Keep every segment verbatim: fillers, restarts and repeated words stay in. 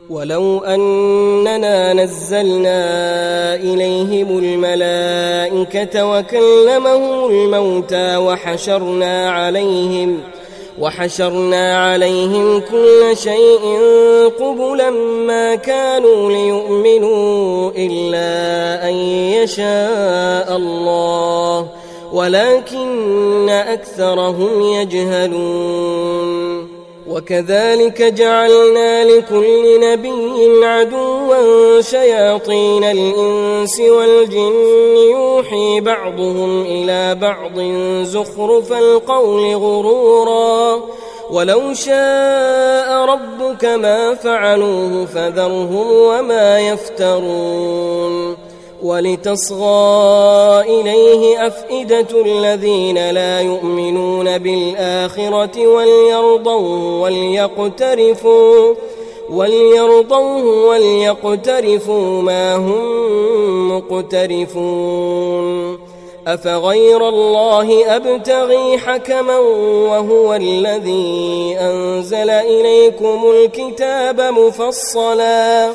ولو أننا نزلنا إليهم الملائكة وكلمهم الموتى وحشرنا عليهم وحشرنا عليهم كل شيء قبلا ما كانوا ليؤمنوا إلا أن يشاء الله ولكن أكثرهم يجهلون. وكذلك جعلنا لكل نبي عدوا شياطين الإنس والجن يوحي بعضهم إلى بعض زخرف القول غرورا ولو شاء ربك ما فعلوه فذرهم وما يفترون. ولتصغى إليه أفئدة الذين لا يؤمنون بالآخرة وليرضوه وليقترفوا وليرضوه وليقترفوا ما هم مقترفون. أفغير الله أبتغي حكما وهو الذي أنزل إليكم الكتاب مفصلا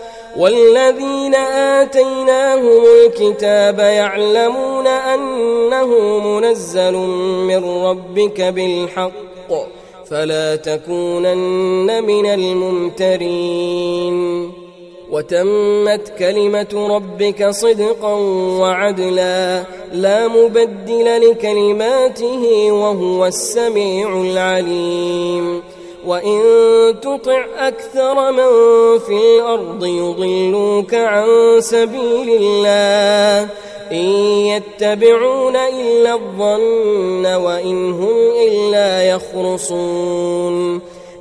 والذين آتيناهم الكتاب يعلمون أنه منزل من ربك بالحق فلا تكونن من الممترين. وتمت كلمة ربك صدقا وعدلا لا مبدل لكلماته وهو السميع العليم. وإن تطع أكثر من في الأرض يضلوك عن سبيل الله إن يتبعون إلا الظن وإن هم إلا يخرصون.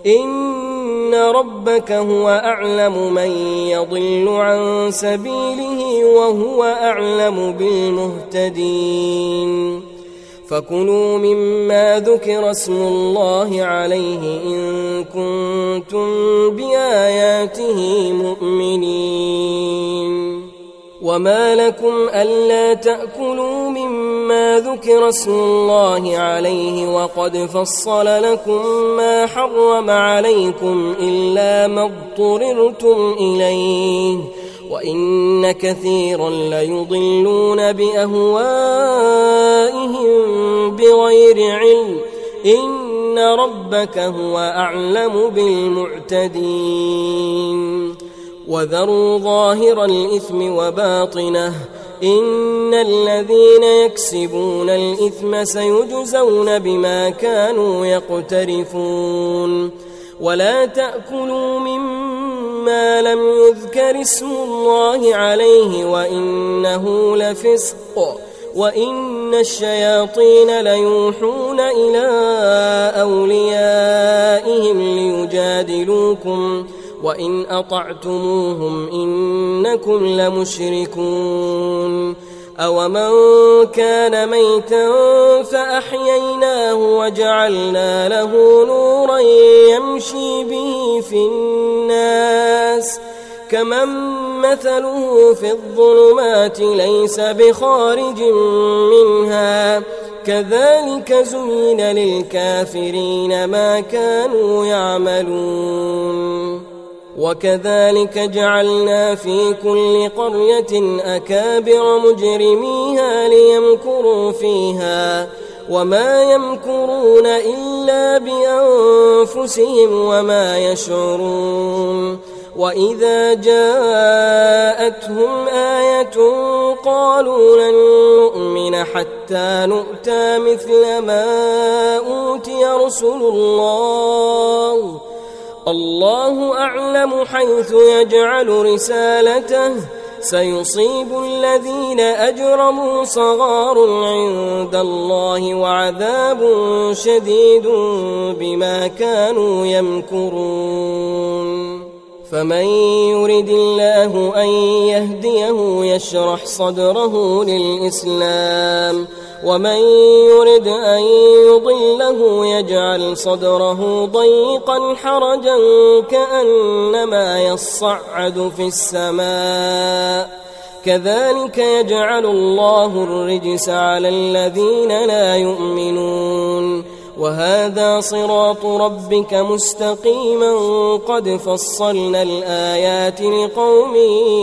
إن ربك هو أعلم من يضل عن سبيله وهو أعلم بالمهتدين. فكلوا مما ذكر اسم الله عليه إن كنتم بآياته مؤمنين. وما لكم ألا تأكلوا مما ذكر اسم الله عليه وقد فصل لكم ما حرم عليكم إلا ما اضطررتم إليه وإن كثيرا ليضلون بأهوائهم بغير علم إن ربك هو أعلم بالمعتدين. وذروا ظاهر الإثم وباطنه إن الذين يكسبون الإثم سيجزون بما كانوا يقترفون. ولا تأكلوا مما لم يذكر اسم الله عليه وإنه لفسق وإن الشياطين ليوحون إلى أوليائهم ليجادلوكم وإن أطعتموهم إنكم لمشركون. أومن كان ميتا فأحييناه وجعلنا له نورا يمشي به في الناس كمن مثله في الظلمات ليس بخارج منها كذلك زين للكافرين ما كانوا يعملون. وكذلك جعلنا في كل قرية أكابر مجرميها ليمكروا فيها وما يمكرون إلا بأنفسهم وما يشعرون. وإذا جاءتهم آية قالوا لن نؤمن حتى نؤتى مثل ما أوتي رسل الله الله أعلم حيث يجعل رسالته سيصيب الذين أجرموا صغار عند الله وعذاب شديد بما كانوا يمكرون. فمن يرد الله أن يهديه يشرح صدره للإسلام ومن يرد أن يضله يجعل صدره ضيقا حرجا كأنما يصعد في السماء كذلك يجعل الله الرجس على الذين لا يؤمنون. وهذا صراط ربك مستقيما قد فصلنا الآيات لقوم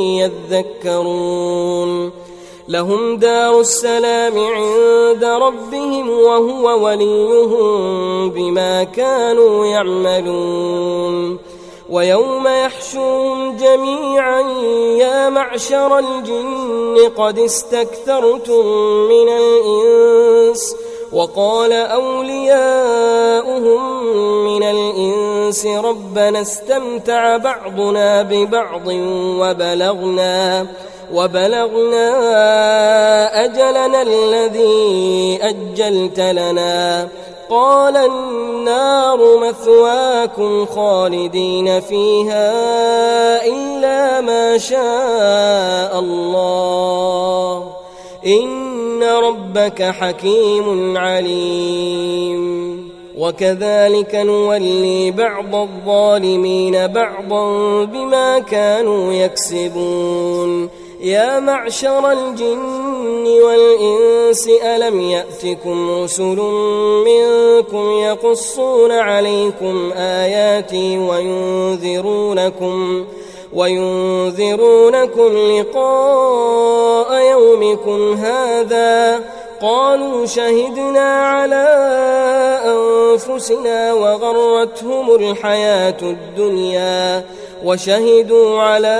يذكرون لهم دار السلام عند ربهم وهو وليهم بما كانوا يعملون ويوم يحشرهم جميعا يا معشر الجن قد استكثرتم من الإنس وقال أولياؤهم من الإنس ربنا استمتع بعضنا ببعض وبلغنا وبلغنا أجلنا الذي أجلت لنا قال النار مثواكم خالدين فيها إلا ما شاء الله إن ربك حكيم عليم وكذلك نولي بعض الظالمين بعضا بما كانوا يكسبون يا معشر الجن والإنس ألم يأتكم رسل منكم يقصون عليكم آياتي وينذرونكم وينذرونكم لقاء يومكم هذا قالوا شهدنا على أنفسنا وغرتهم الحياة الدنيا وشهدوا على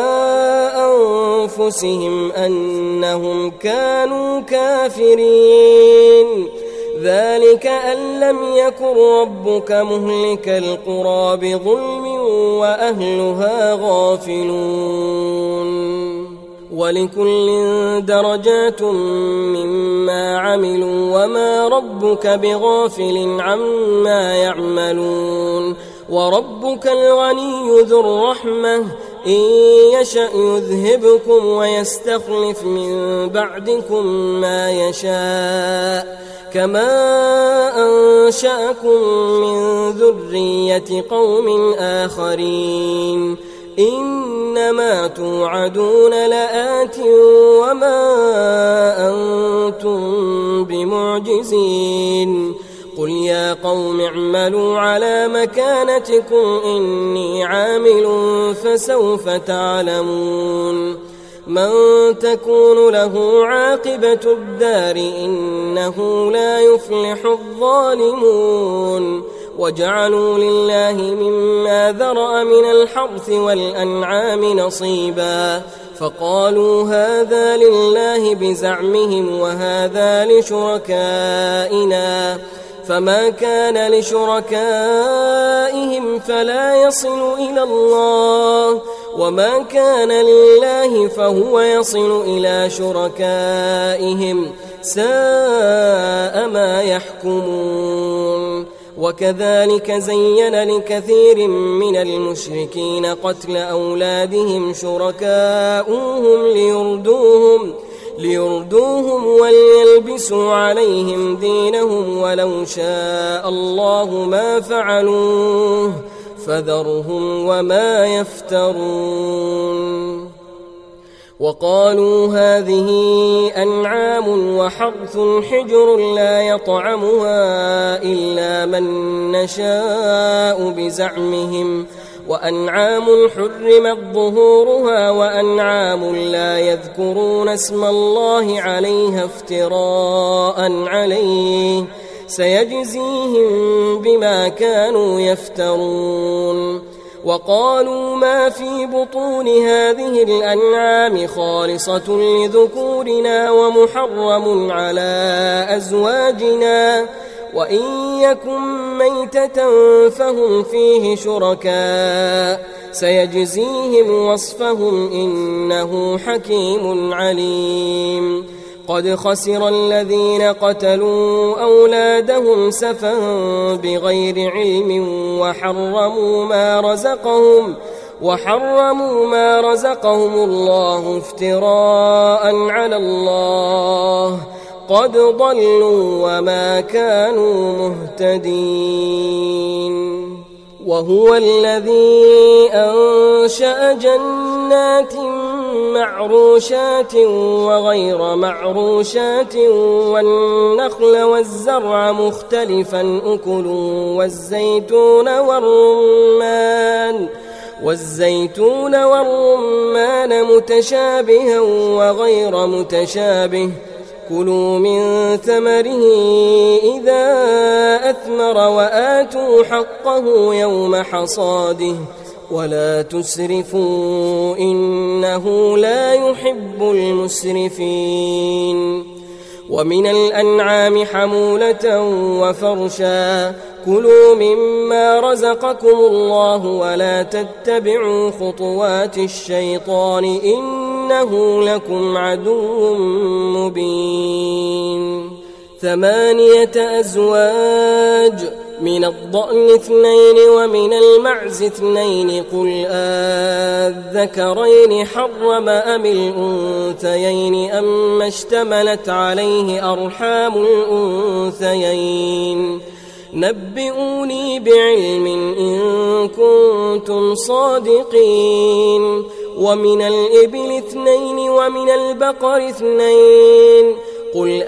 أنفسهم أنهم كانوا كافرين ذلك أن لم يكن ربك مهلك القرى بظلم وأهلها غافلون ولكل درجات مما عملوا وما ربك بغافل عما يعملون وربك الغني ذو الرحمة إن يشأ يذهبكم ويستخلف من بعدكم ما يشاء كما أنشأكم من ذرية قوم آخرين إنما توعدون لآت وما أنتم بمعجزين قل يا قوم اعملوا على مكانتكم إني عامل فسوف تعلمون من تكون له عاقبة الدار إنه لا يفلح الظالمون وجعلوا لله مما ذرأ من الحرث والأنعام نصيبا فقالوا هذا لله بزعمهم وهذا لشركائنا فما كان لشركائهم فلا يصل إلى الله وما كان لله فهو يصل إلى شركائهم ساء ما يحكمون وكذلك زين لكثير من المشركين قتل أولادهم شركاؤهم ليردوهم ليردوهم وليلبسوا عليهم دينهم ولو شاء الله ما فعلوه فذرهم وما يفترون وقالوا هذه أنعام وحرث حجر لا يطعمها إلا من نشاء بزعمهم وأنعام حرمت ظهورها وأنعام لا يذكرون اسم الله عليها افتراء عليه سيجزيهم بما كانوا يفترون وقالوا ما في بطون هذه الأنعام خالصة لذكورنا ومحرم على أزواجنا وإن يكن ميتة فهم فيه شركاء سيجزيهم وصفهم إنه حكيم عليم قد خسر الذين قتلوا أولادهم سفها بغير علم وحرموا ما رزقهم وحرموا ما رزقهم الله افتراء على الله قد ضلوا وما كانوا مهتدين وهو الذي أنشأ جنات معروشات وغير معروشات والنخل والزرع مختلفا أكله والزيتون والرمان والزيتون والرمان متشابها وغير متشابه كلوا من ثمره إذا أثمر وآتوا حقه يوم حصاده ولا تسرفوا إنه لا يحب المسرفين ومن الأنعام حمولة وفرشا كلوا مما رزقكم الله ولا تتبعوا خطوات الشيطان إنه لكم عدو مبين ثمانية أزواج من الضأن اثنين ومن المعز اثنين قل أذكرين حرم أم الأنثيين أما اشتملت عليه أرحام الأنثيين نبئوني بعلم إن كنتم صادقين ومن الإبل اثنين ومن البقر اثنين قل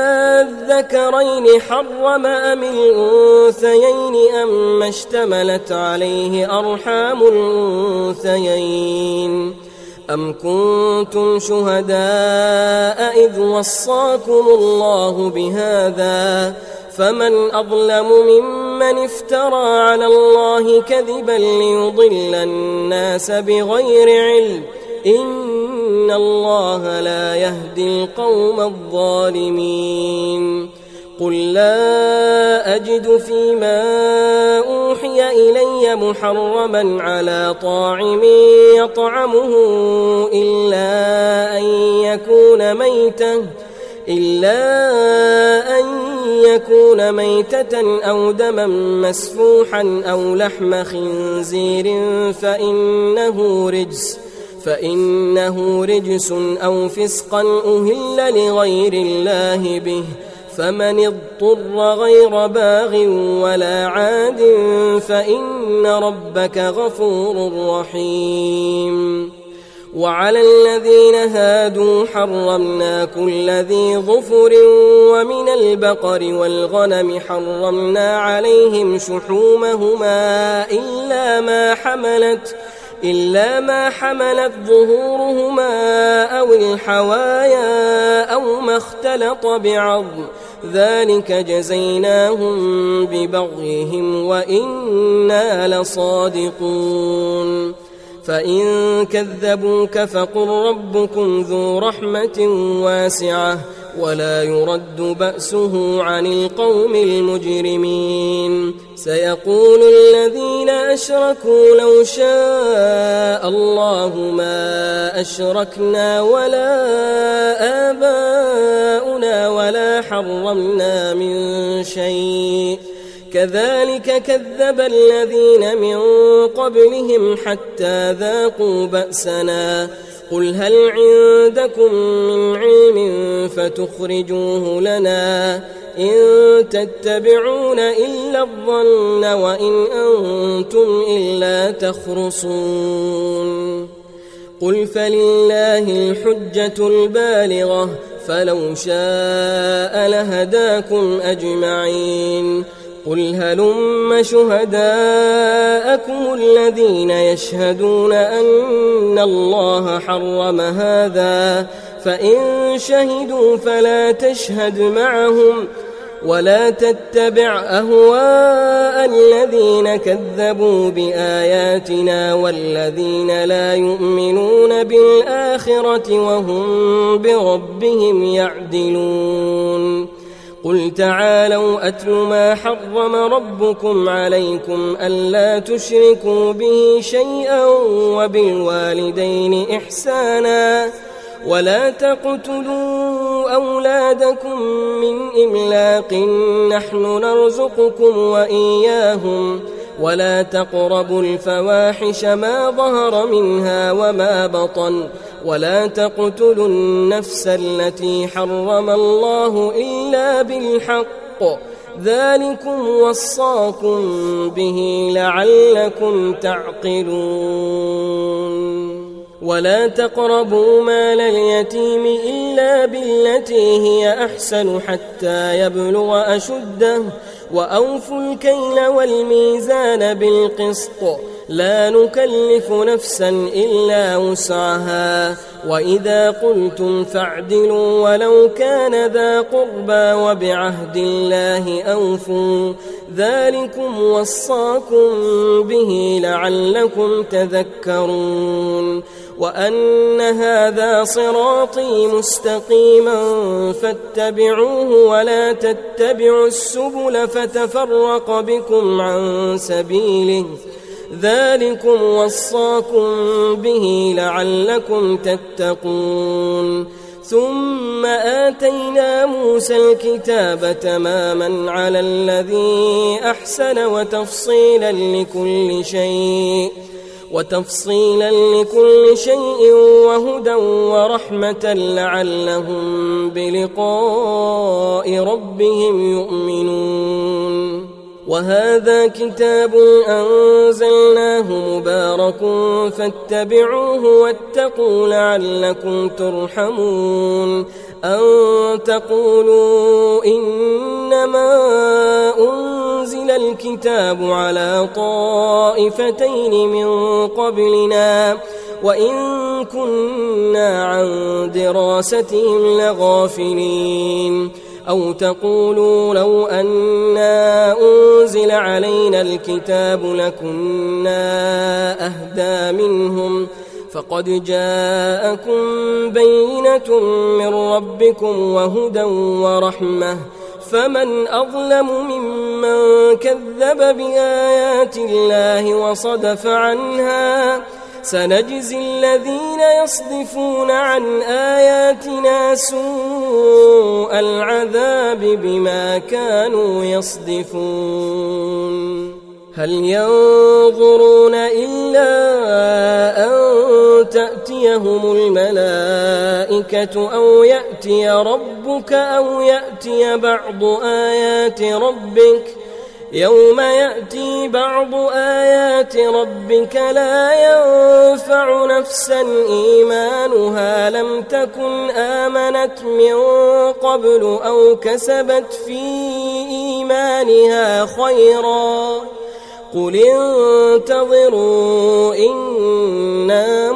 أذكرين حرم أم الأنثيين أما اشتملت عليه أرحام الأنثيين أم كنتم شهداء إذ وصاكم الله بهذا فمن أظلم ممن افترى على الله كذبا ليضل الناس بغير علم إن الله لا يهدي القوم الظالمين قل لا أجد فيما أوحي إلي محرما على طاعم يطعمه إلا أن يكون ميتا إلا أن يكون ميتة أو دما مسفوحا أو لحم خنزير فإنه رجس فإنه رجس أو فسقا أهل لغير الله به فمن اضطر غير باغ ولا عاد فإن ربك غفور رحيم وعلى الذين هادوا حرمنا كل ذي ظفر ومن البقر والغنم حرمنا عليهم شحومهما إلا ما حملت إلا ما حملت ظهورهما أو الحوايا أو ما اختلط بعظم ذلك جزيناهم ببغيهم وإنا لصادقون فإن كذبوك فقل ربكم ذو رحمة واسعة ولا يرد بأسه عن القوم المجرمين سيقول الذين أشركوا لو شاء الله ما أشركنا ولا آباؤنا ولا حرمنا من شيء كذلك كذب الذين من قبلهم حتى ذاقوا بأسنا قل هل عندكم من علم فتخرجوه لنا إن تتبعون إلا الظن وإن أنتم إلا تخرصون قل فلله الحجة البالغة فلو شاء لهداكم أجمعين قل هلم شهداءكم الذين يشهدون أن الله حرم هذا فإن شهدوا فلا تشهد معهم ولا تتبع أهواء الذين كذبوا بآياتنا والذين لا يؤمنون بالآخرة وهم بربهم يعدلون قل تعالوا أتل ما حرم ربكم عليكم ألا تشركوا به شيئا وبالوالدين إحسانا ولا تقتلوا أولادكم من إملاق نحن نرزقكم وإياهم ولا تقربوا الفواحش ما ظهر منها وما بطن ولا تقتلوا النفس التي حرم الله إلا بالحق ذلكم وصاكم به لعلكم تعقلون ولا تقربوا مال اليتيم إلا بالتي هي أحسن حتى يبلغ أشده وأوفوا الكيل والميزان بالقسط لا نكلف نفسا إلا وسعها وإذا قلتم فاعدلوا ولو كان ذا قربى وبعهد الله أوفوا ذلكم وصاكم به لعلكم تذكرون وأن هذا صراطي مستقيما فاتبعوه ولا تتبعوا السبل فتفرق بكم عن سبيله ذلكم وصاكم به لعلكم تتقون ثم آتينا موسى الكتاب تماما على الذي أحسن وتفصيلا لكل شيء وتفصيلا لكل شيء وهدى ورحمة لعلهم بلقاء ربهم يؤمنون وهذا كتاب أنزلناه مبارك فاتبعوه واتقوا لعلكم ترحمون أن تقولوا إنما أنزل الكتاب على طائفتين من قبلنا وإن كنا عن دراستهم لغافلين أو تقولوا لو أنا أنزل علينا الكتاب لكنا أهدى منهم فقد جاءكم بينة من ربكم وهدى ورحمة فمن أظلم ممن كذب بآيات الله وصدف عنها سنجزي الذين يصدفون عن آياتنا سوء العذاب بما كانوا يصدفون هل ينظرون إلا أن تأتيهم الملائكة أو يأتي ربك أو يأتي بعض آيات ربك يوم يأتي بعض آيات ربك لا ينفع نفسا إيمانها لم تكن آمنت من قبل أو كسبت في إيمانها خيرا قل انتظروا إنا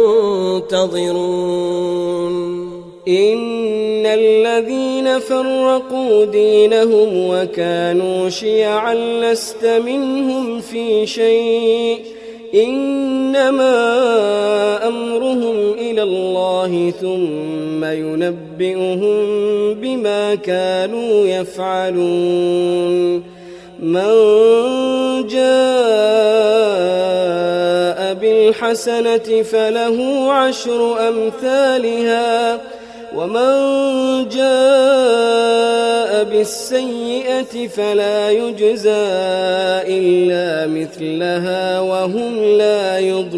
منتظرون إن الذين فرقوا دينهم وكانوا شيعا لست منهم في شيء إنما أمرهم إلى الله ثم ينبئهم بما كانوا يفعلون من جاء بالحسنة فله عشر أمثالها ومن جاء بالسيئة فلا يجزى إلا مثلها وهم لا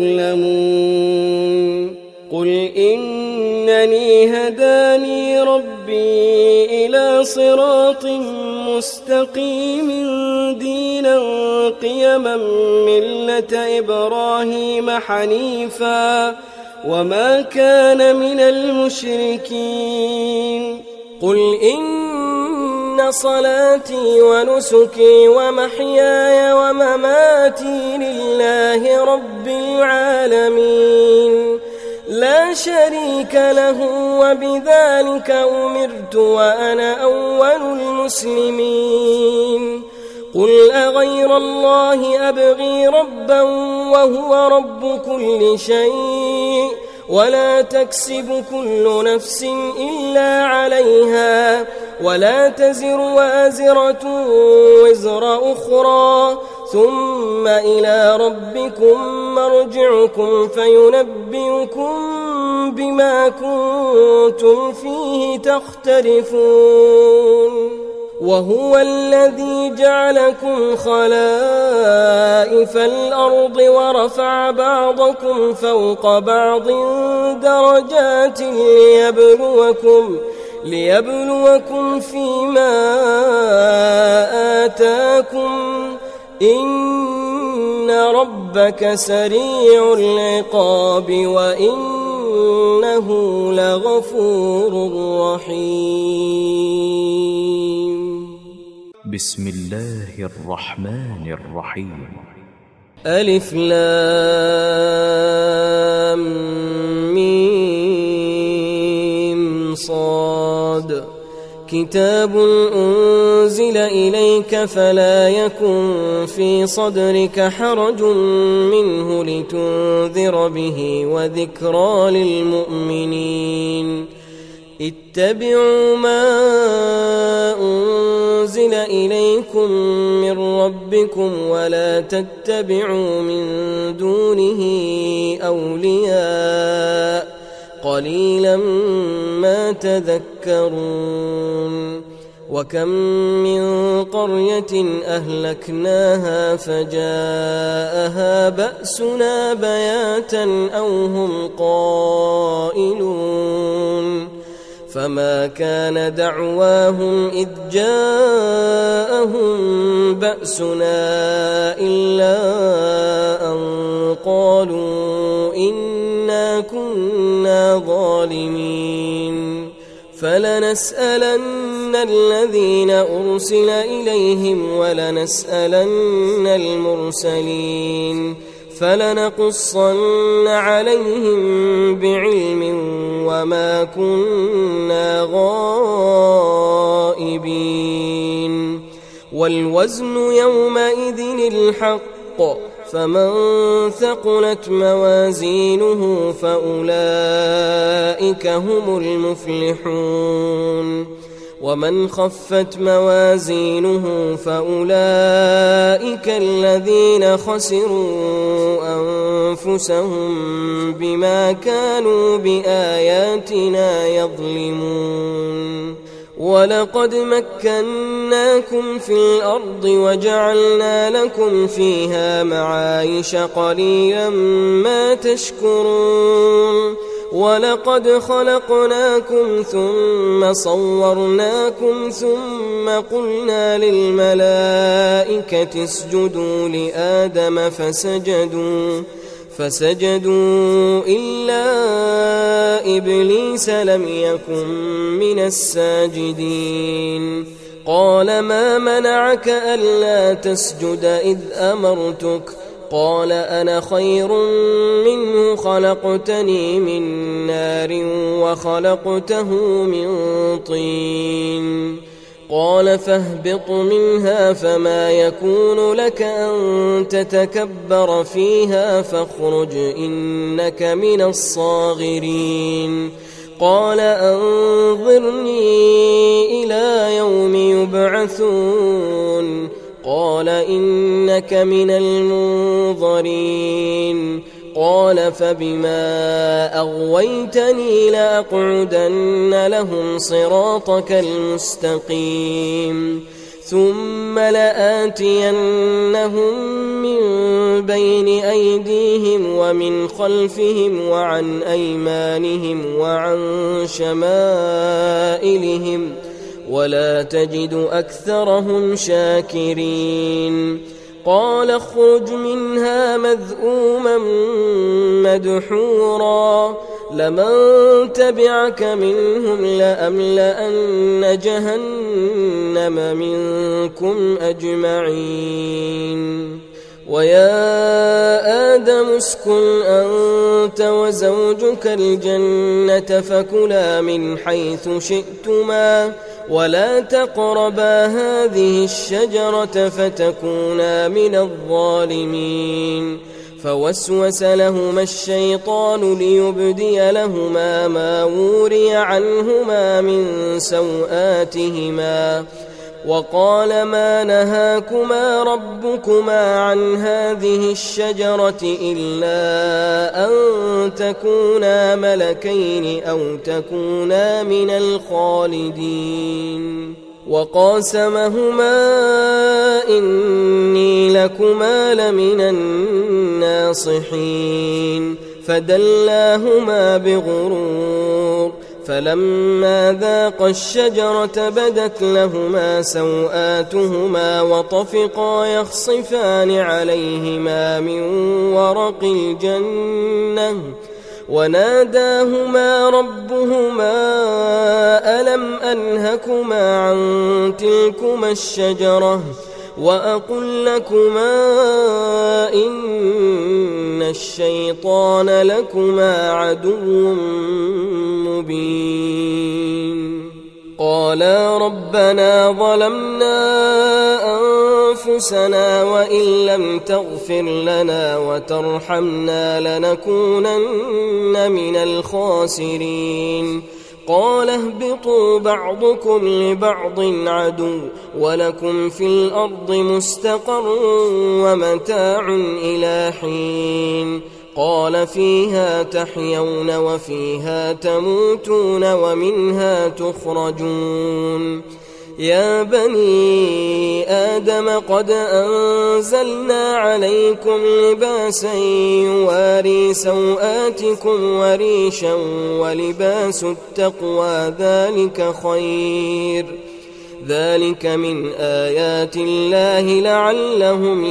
يظلمون قل إنني هداني ربي إلى صراط مستقيم دينا قيما ملة إبراهيم حنيفا وما كان من المشركين قل إن صلاتي ونسكي ومحياي ومماتي لله رب العالمين لا شريك له وبذلك أمرت وأنا أول المسلمين قل أغير الله أبغي ربا وهو رب كل شيء ولا تكسب كل نفس إلا عليها ولا تزر وازرة وزر أخرى ثم إلى ربكم مرجعكم فينبئكم بما كنتم فيه تختلفون وهو الذي جعلكم خلائف الأرض ورفع بعضكم فوق بعض درجات ليبلوكم ليبلوكم فيما آتاكم إن ربك سريع العقاب وإنه لغفور رحيم. بسم الله الرحمن الرحيم. ألف لام ميم صاد. كتاب أنزل إليك فلا يكن في صدرك حرج منه لتنذر به وذكرى للمؤمنين. اتبعوا ما أنزل إليكم من ربكم ولا تتبعوا من دونه أولياء قليلا ما تذكرون. وكم من قرية أهلكناها فجاءها بأسنا بياتا أو هم قائلون فما كان دعواهم إذ جاءهم بأسنا إلا أن قالوا إنا كنا ظالمين. فلنسألن الذين أرسل إليهم ولنسألن المرسلين فلنقصن عليهم بعلم وما كنا غائبين. والوزن يومئذ الحق فمن ثقلت موازينه فأولئك هم المفلحون ومن خفت موازينه فأولئك الذين خسروا أنفسهم بما كانوا بآياتنا يظلمون. ولقد مكناكم في الأرض وجعلنا لكم فيها معايش قليلا ما تشكرون. ولقد خلقناكم ثم صورناكم ثم قلنا للملائكة اسجدوا لآدم فسجدوا فسجدوا إلا إبليس لم يكن من الساجدين. قال ما منعك ألا تسجد إذ أمرتك؟ قال أنا خير منه خلقتني من نار وخلقته من طين. قال فاهبط منها فما يكون لك أن تتكبر فيها فاخرج إنك من الصاغرين. قال أنظرني إلى يوم يبعثون. قال إنك من المنظرين. قال فبما أغويتني لأقعدن لهم صراطك المستقيم ثم لآتينهم من بين أيديهم ومن خلفهم وعن أيمانهم وعن شمائلهم ولا تجد أكثرهم شاكرين. قال اخرج منها مذءوما مدحورا لمن تبعك منهم لأملأن جهنم منكم أجمعين. ويا آدم اسكن أنت وزوجك الجنة فكلا من حيث شئتما ولا تقربا هذه الشجرة فتكونا من الظالمين. فوسوس لهما الشيطان ليبدي لهما ما وري عنهما من سوآتهما وقال ما نهاكما ربكما عن هذه الشجرة إلا أن تكونا ملكين أو تكونا من الخالدين. وقاسمهما إني لكما لمن الناصحين فدلاهما بغرور فلما ذاقا الشجرة بدت لهما سوآتهما وطفقا يخصفان عليهما من ورق الجنة وناداهما ربهما ألم أنهكما عن تلكما الشجرة وأقل لكما إن الشيطان لكما عدو مبين قالا ربنا ظلمنا أنفسنا وإن لم تغفر لنا وترحمنا لنكونن من الخاسرين قال اهبطوا بعضكم لبعض عدو ولكم في الأرض مستقر ومتاع إلى حين قال فيها تحيون وفيها تموتون ومنها تخرجون يا بني آدم قد أنزلنا عليكم لباسا يواري سوآتكم وريشا ولباس التقوى ذلك خير ذلك من آيات الله لعلهم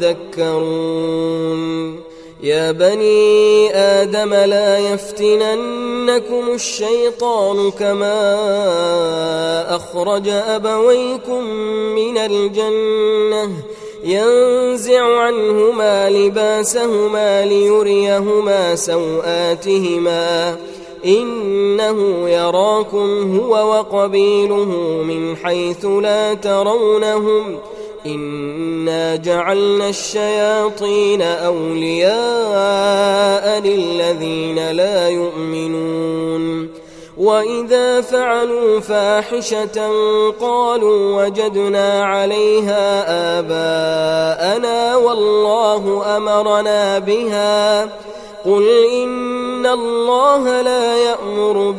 يذكرون يا بني آدم لا يفتننكم الشيطان كما أخرج أبويكم من الجنة ينزع عنهما لباسهما ليريهما سوآتهما إنه يراكم هو وقبيله من حيث لا ترونهم إنا جعلنا الشياطين أولياء للذين لا يؤمنون وإذا فعلوا فاحشة قالوا وجدنا عليها آباءنا والله أمرنا بها قل إن الله لا يأمر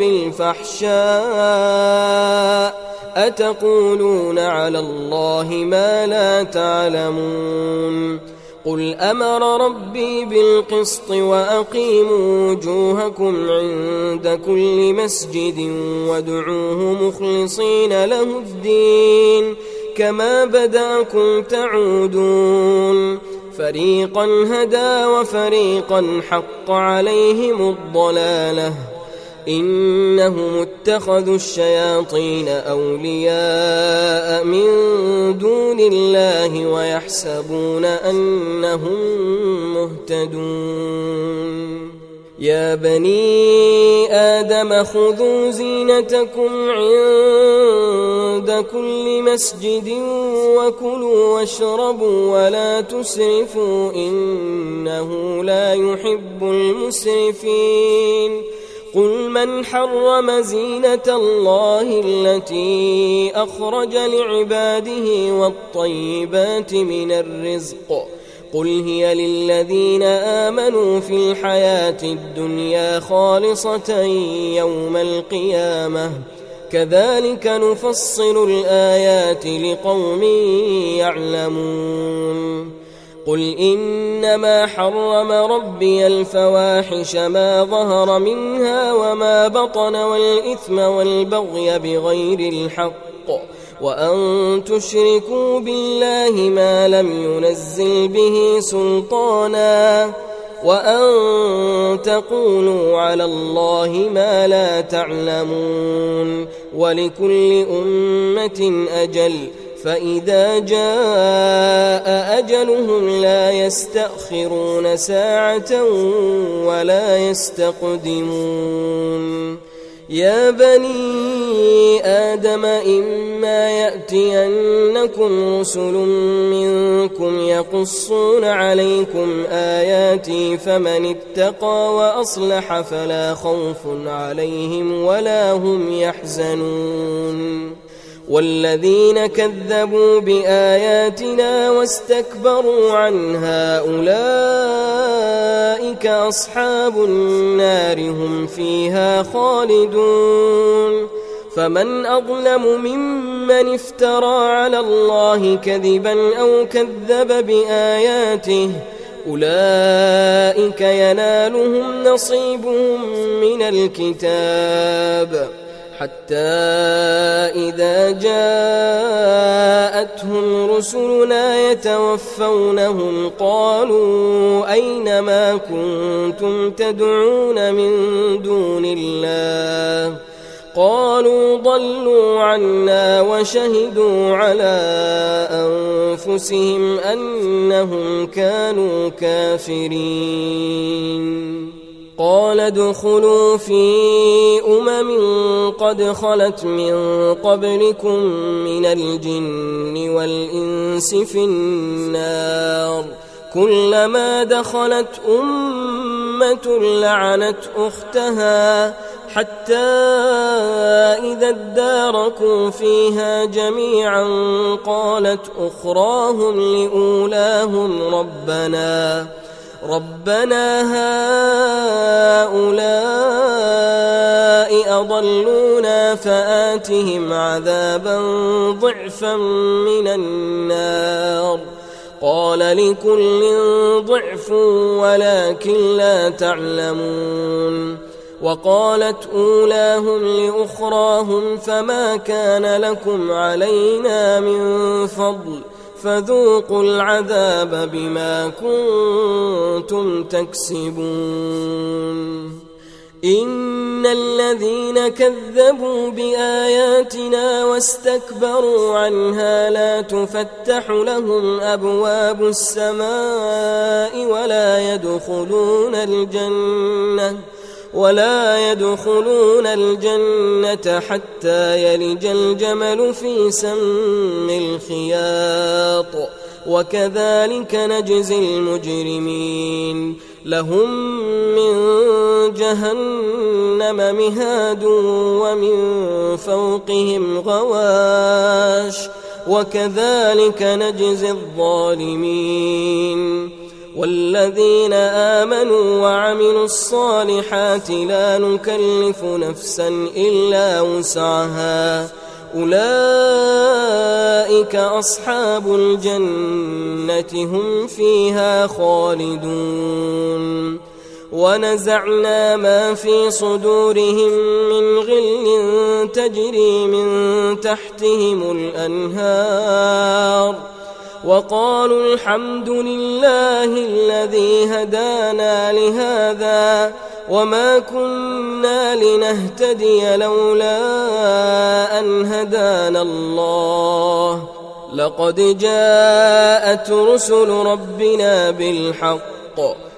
بالفحشاء أتقولون على الله ما لا تعلمون قل أمر ربي بالقسط وأقيموا وجوهكم عند كل مسجد وادعوه مخلصين له الدين كما بدأكم تعودون فريقا هدى وفريقا حق عليهم الضلالة إنهم اتخذوا الشياطين أولياء من دون الله ويحسبون أنهم مهتدون يا بني آدم خذوا زينتكم عند كل مسجد وكلوا واشربوا ولا تسرفوا إنه لا يحب المسرفين قل من حرم زينة الله التي أخرج لعباده والطيبات من الرزق قل هي للذين آمنوا في الحياة الدنيا خالصة يوم القيامة كذلك نفصل الآيات لقوم يعلمون قل إنما حرم ربي الفواحش ما ظهر منها وما بطن والإثم والبغي بغير الحق وأن تشركوا بالله ما لم ينزل به سلطانا وأن تقولوا على الله ما لا تعلمون ولكل أمة أجل فإذا جاء أجلهم لا يستأخرون ساعة ولا يستقدمون يا بني آدم إما يأتينكم رسل منكم يقصون عليكم آياتي فمن اتقى وأصلح فلا خوف عليهم ولا هم يحزنون والذين كذبوا بآياتنا واستكبروا عنها أولئك أصحاب النار هم فيها خالدون فمن أظلم ممن افترى على الله كذبا أو كذب بآياته أولئك ينالهم نصيبهم من الكتاب حتى إذا جاءتهم رسلنا يتوفونهم قالوا أين ما كنتم تدعون من دون الله قالوا ضلوا عنا وشهدوا على أنفسهم أنهم كانوا كافرين قال ادخلوا في أمم قد خلت من قبلكم من الجن والإنس في النار كلما دخلت أمة لعنت أختها حتى إذا اداركوا فيها جميعا قالت أخراهم لأولاهم ربنا ربنا هؤلاء أضلونا فآتهم عذابا ضعفا من النار قال لكل ضعف ولكن لا تعلمون وقالت أولاهم لأخراهم فما كان لكم علينا من فضل فذوقوا العذاب بما كنتم تكسبون إن الذين كذبوا بآياتنا واستكبروا عنها لا تفتح لهم أبواب السماء ولا يدخلون الجنة ولا يدخلون الجنة حتى يلج الجمل في سم الخياط وكذلك نجزي المجرمين لهم من جهنم مهاد ومن فوقهم غواش وكذلك نجزي الظالمين والذين آمنوا وعملوا الصالحات لا نكلف نفسا إلا وسعها أولئك أصحاب الجنة هم فيها خالدون ونزعنا ما في صدورهم من غل تجري من تحتهم الأنهار وقالوا الحمد لله الذي هدانا لهذا وما كنا لنهتدي لولا أن هدانا الله لقد جاءت رسل ربنا بالحق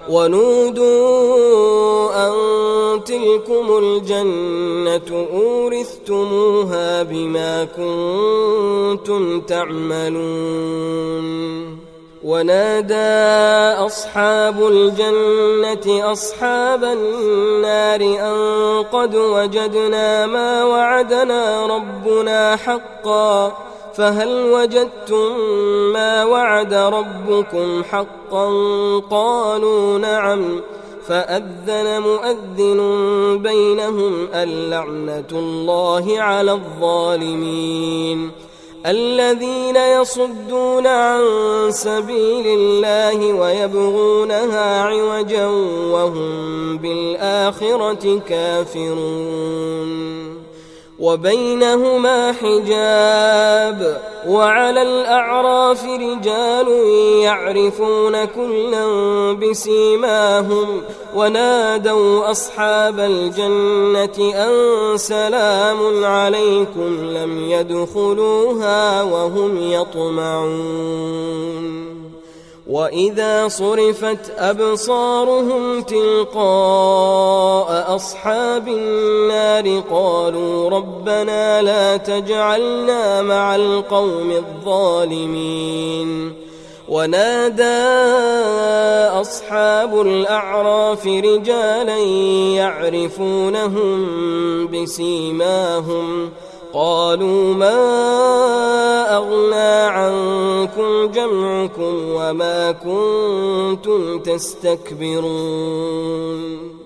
ونودوا أن تلكم الجنة أورثتموها بما كنتم تعملون ونادى أصحاب الجنة أصحاب النار أن قد وجدنا ما وعدنا ربنا حقا فهل وجدتم ما وعد ربكم حقا قالوا نعم فأذن مؤذن بينهم اللعنة الله على الظالمين الذين يصدون عن سبيل الله ويبغونها عوجا وهم بالآخرة كافرون وبينهما حجاب وعلى الأعراف رجال يعرفون كلا بسيماهم ونادوا أصحاب الجنة أن سلام عليكم لم يدخلوها وهم يطمعون وإذا صرفت أبصارهم تلقاء أصحاب النار قالوا ربنا لا تجعلنا مع القوم الظالمين ونادى أصحاب الأعراف رجالا يعرفونهم بسيماهم قالوا ما أغنى عنكم جمعكم وما كنتم تستكبرون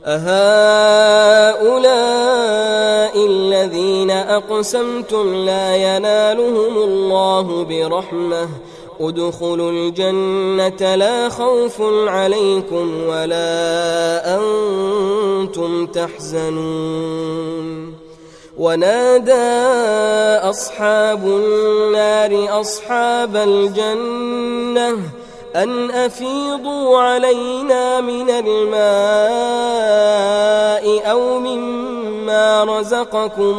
أهؤلاء الذين أقسمتم لا ينالهم الله برحمة ادخلوا الجنة لا خوف عليكم ولا أنتم تحزنون ونادى أصحاب النار أصحاب الجنة أن أفيضوا علينا من الماء أو مما رزقكم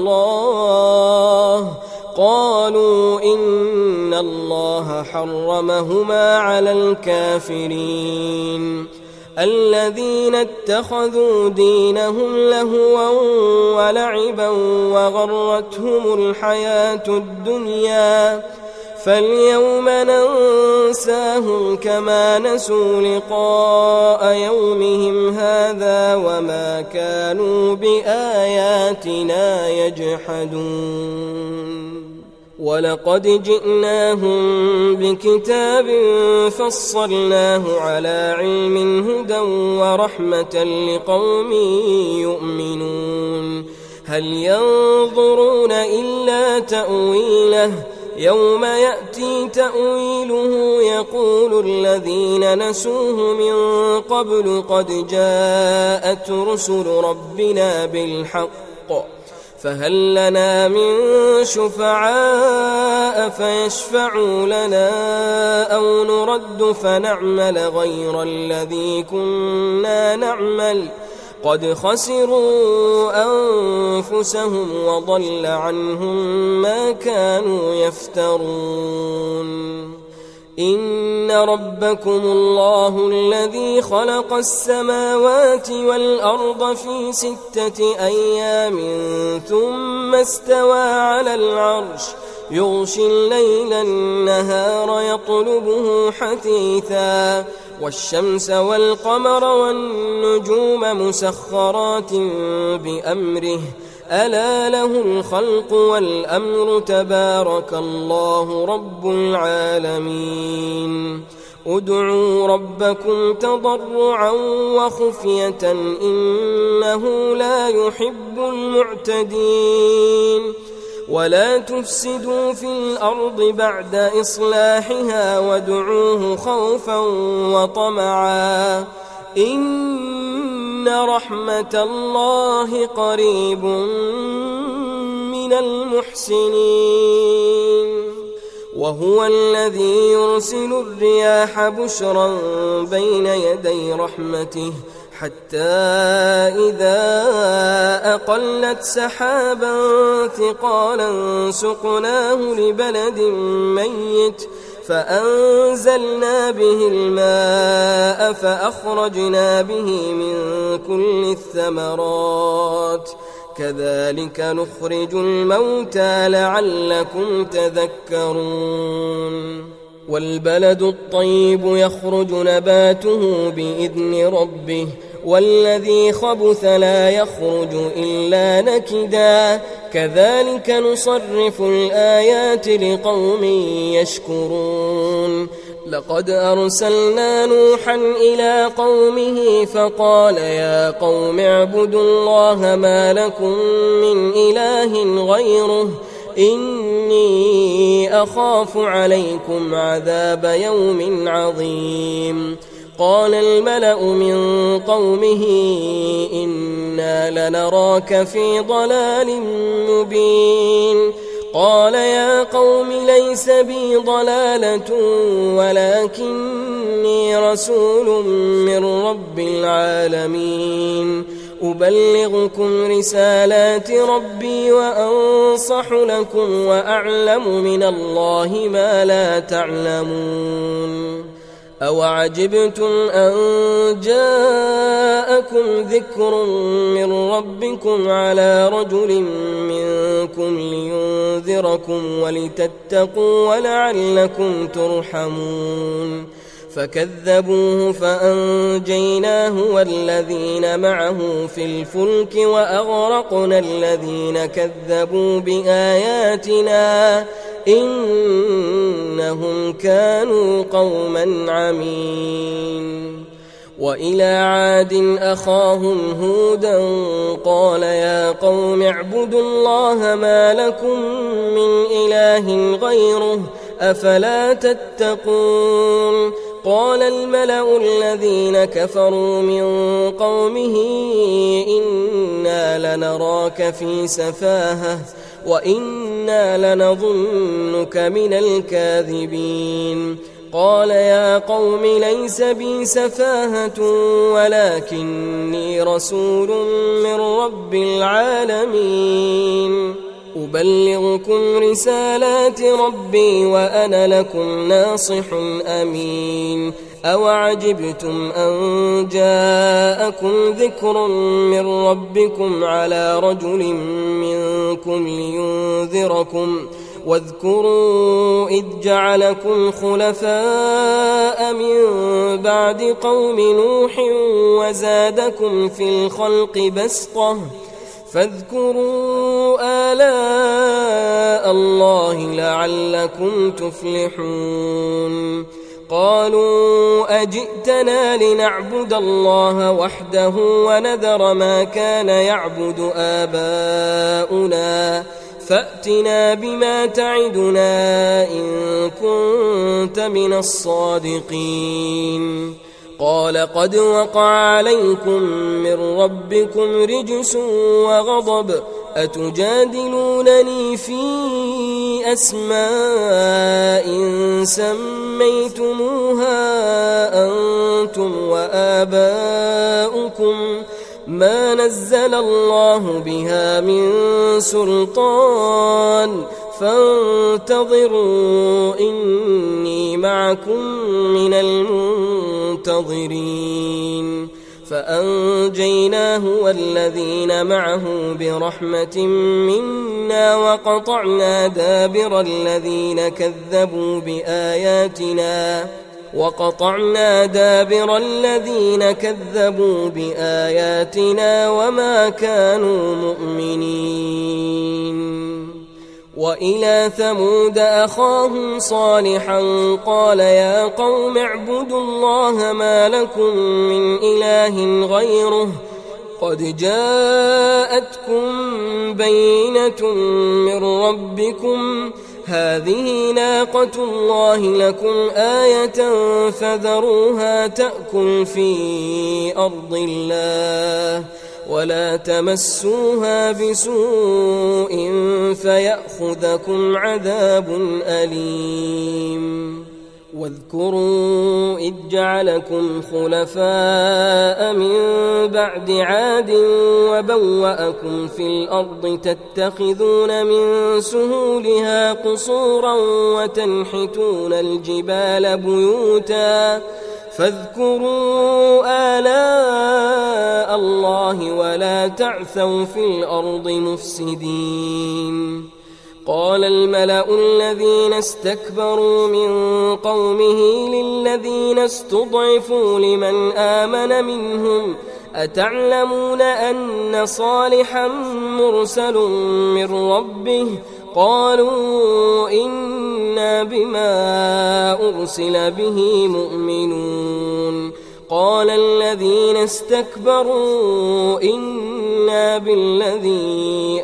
الله قالوا إن الله حرمهما على الكافرين الذين اتخذوا دينهم لهوا ولعبا وغرتهم الحياة الدنيا فاليوم ننساهم كما نسوا لقاء يومهم هذا وما كانوا بآياتنا يجحدون ولقد جئناهم بكتاب فصلناه على علم هدى ورحمة لقوم يؤمنون هل ينظرون إلا تأويله يوم يأتي تأويله يقول الذين نسوه من قبل قد جاءت رسل ربنا بالحق فهل لنا من شفعاء فيشفعوا لنا أو نرد فنعمل غير الذي كنا نعمل قد خسروا أنفسهم وضل عنهم ما كانوا يفترون إن ربكم الله الذي خلق السماوات والأرض في ستة أيام ثم استوى على العرش يغشي الليل النهار يطلبه حثيثا والشمس والقمر والنجوم مسخرات بأمره ألا له الخلق والأمر تبارك الله رب العالمين ادعوا ربكم تضرعا وخفية إنه لا يحب المعتدين ولا تفسدوا في الأرض بعد إصلاحها وادعوه خوفا وطمعا إن رحمة الله قريب من المحسنين وهو الذي يرسل الرياح بشرا بين يدي رحمته حتى إذا أقلت سحابا ثقالا سقناه لبلد ميت فأنزلنا به الماء فأخرجنا به من كل الثمرات كذلك نخرج الموتى لعلكم تذكرون والبلد الطيب يخرج نباته بإذن ربه والذي خبث لا يخرج إلا نكدا كذلك نصرف الآيات لقوم يشكرون لقد أرسلنا نوحا إلى قومه فقال يا قوم اعبدوا الله ما لكم من إله غيره إني أخاف عليكم عذاب يوم عظيم قال الملأ من قومه إنا لنراك في ضلال مبين قال يا قوم ليس بي ضلالة ولكني رسول من رب العالمين أبلغكم رسالات ربي وأنصح لكم وأعلم من الله ما لا تعلمون أوعجبتم أن جاءكم ذكر من ربكم على رجل منكم لينذركم ولتتقوا ولعلكم ترحمون فكذبوه فأنجيناه والذين معه في الفلك وأغرقنا الذين كذبوا بآياتنا إنهم كانوا قوما عمين وإلى عاد أخاهم هودا قال يا قوم اعبدوا الله ما لكم من إله غيره أفلا تتقون قال الملأ الذين كفروا من قومه إنا لنراك في سفاهة وإنا لنظنك من الكاذبين قال يا قوم ليس بي سفاهة ولكني رسول من رب العالمين أبلغكم رسالات ربي وأنا لكم ناصح أمين أوعجبتم أن جاءكم ذكر من ربكم على رجل منكم لينذركم واذكروا إذ جعلكم خلفاء من بعد قوم نوح وزادكم في الخلق بسطة فاذكروا آلاء الله لعلكم تفلحون قالوا أجئتنا لنعبد الله وحده ونذر ما كان يعبد آباؤنا فأتنا بما تعدنا إن كنت من الصادقين قال قد وقع عليكم من ربكم رجس وغضب أتجادلونني في أسماء سميتموها أنتم وآباؤكم ما نزل الله بها من سلطان فانتظروا إني معكم من المنتظرين فأنجيناه والذين معه برحمة منا وقطعنا دابر الذين كذبوا بآياتنا وقطعنا دابر الذين كذبوا بآياتنا وما كانوا مؤمنين وإلى ثمود أخاهم صالحا قال يا قوم اعبدوا الله ما لكم من إله غيره قد جاءتكم بينة من ربكم هذه ناقة الله لكم آية فذروها تأكل في أرض الله ولا تمسوها بسوء فيأخذكم عذاب أليم واذكروا إذ جعلكم خلفاء من بعد عاد وبوأكم في الأرض تتخذون من سهولها قصورا وتنحتون الجبال بيوتا فاذكروا آلاء الله ولا تعثوا في الأرض مفسدين قال الملأ الذين استكبروا من قومه للذين استضعفوا لمن آمن منهم أتعلمون أن صالحا مرسل من ربه قالوا إنا بما أرسل به مؤمنون قال الذين استكبروا إنا بالذي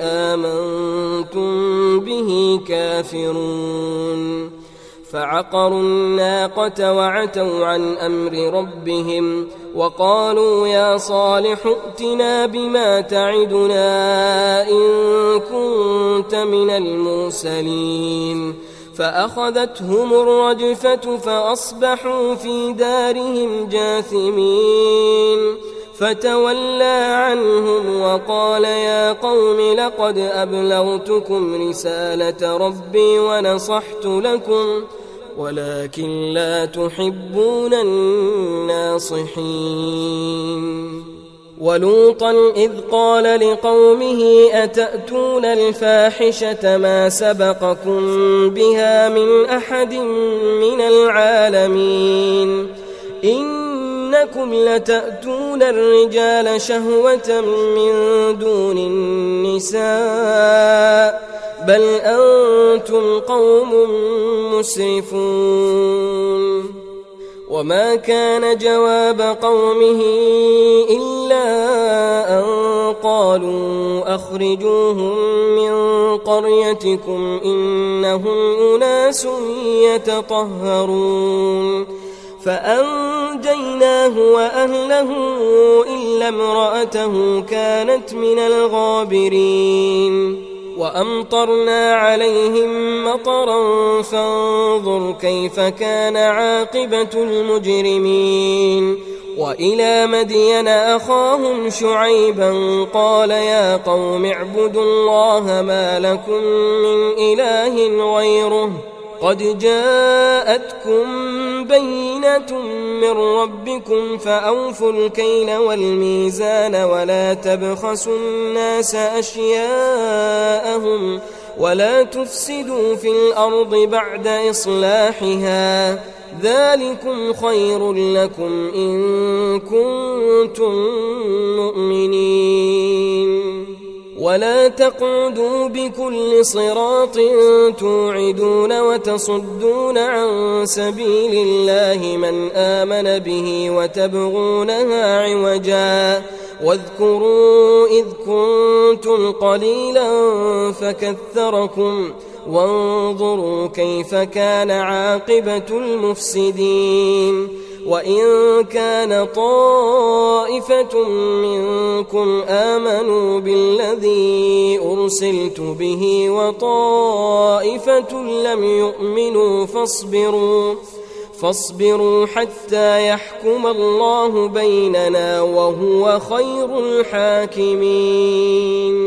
آمنتم به كافرون فعقروا الناقة وعتوا عن أمر ربهم وقالوا يا صالح ائتنا بما تعدنا إن كنت من المرسلين فأخذتهم الرجفة فأصبحوا في دارهم جاثمين فتولى عنهم وقال يا قوم لقد أبلغتكم رسالة ربي ونصحت لكم ولكن لا تحبون الناصحين ولوطا إذ قال لقومه أتأتون الفاحشة ما سبقكم بها من أحد من العالمين إنكم لتأتون الرجال شهوة من دون النساء بل أنتم قوم مسرفون وما كان جواب قومه إلا أن قالوا أخرجوهم من قريتكم إنهم أناس يتطهرون فأنجيناه وأهله إلا امرأته كانت من الغابرين وأمطرنا عليهم مطرا فانظر كيف كان عاقبة المجرمين وإلى مدين أخاهم شعيبا قال يا قوم اعبدوا الله ما لكم من إله غيره قد جاءتكم بينة من ربكم فأوفوا الكيل والميزان ولا تبخسوا الناس أشياءهم ولا تفسدوا في الأرض بعد إصلاحها ذلكم خير لكم إن كنتم مؤمنين ولا تقعدوا بكل صراط توعدون وتصدون عن سبيل الله من آمن به وتبغونها عوجا واذكروا إذ كنتم قليلا فكثركم وانظروا كيف كان عاقبة المفسدين وإن كان طائفة منكم آمنوا بالذي أرسلت به وطائفة لم يؤمنوا فاصبروا فاصبروا حتى يحكم الله بيننا وهو خير الحاكمين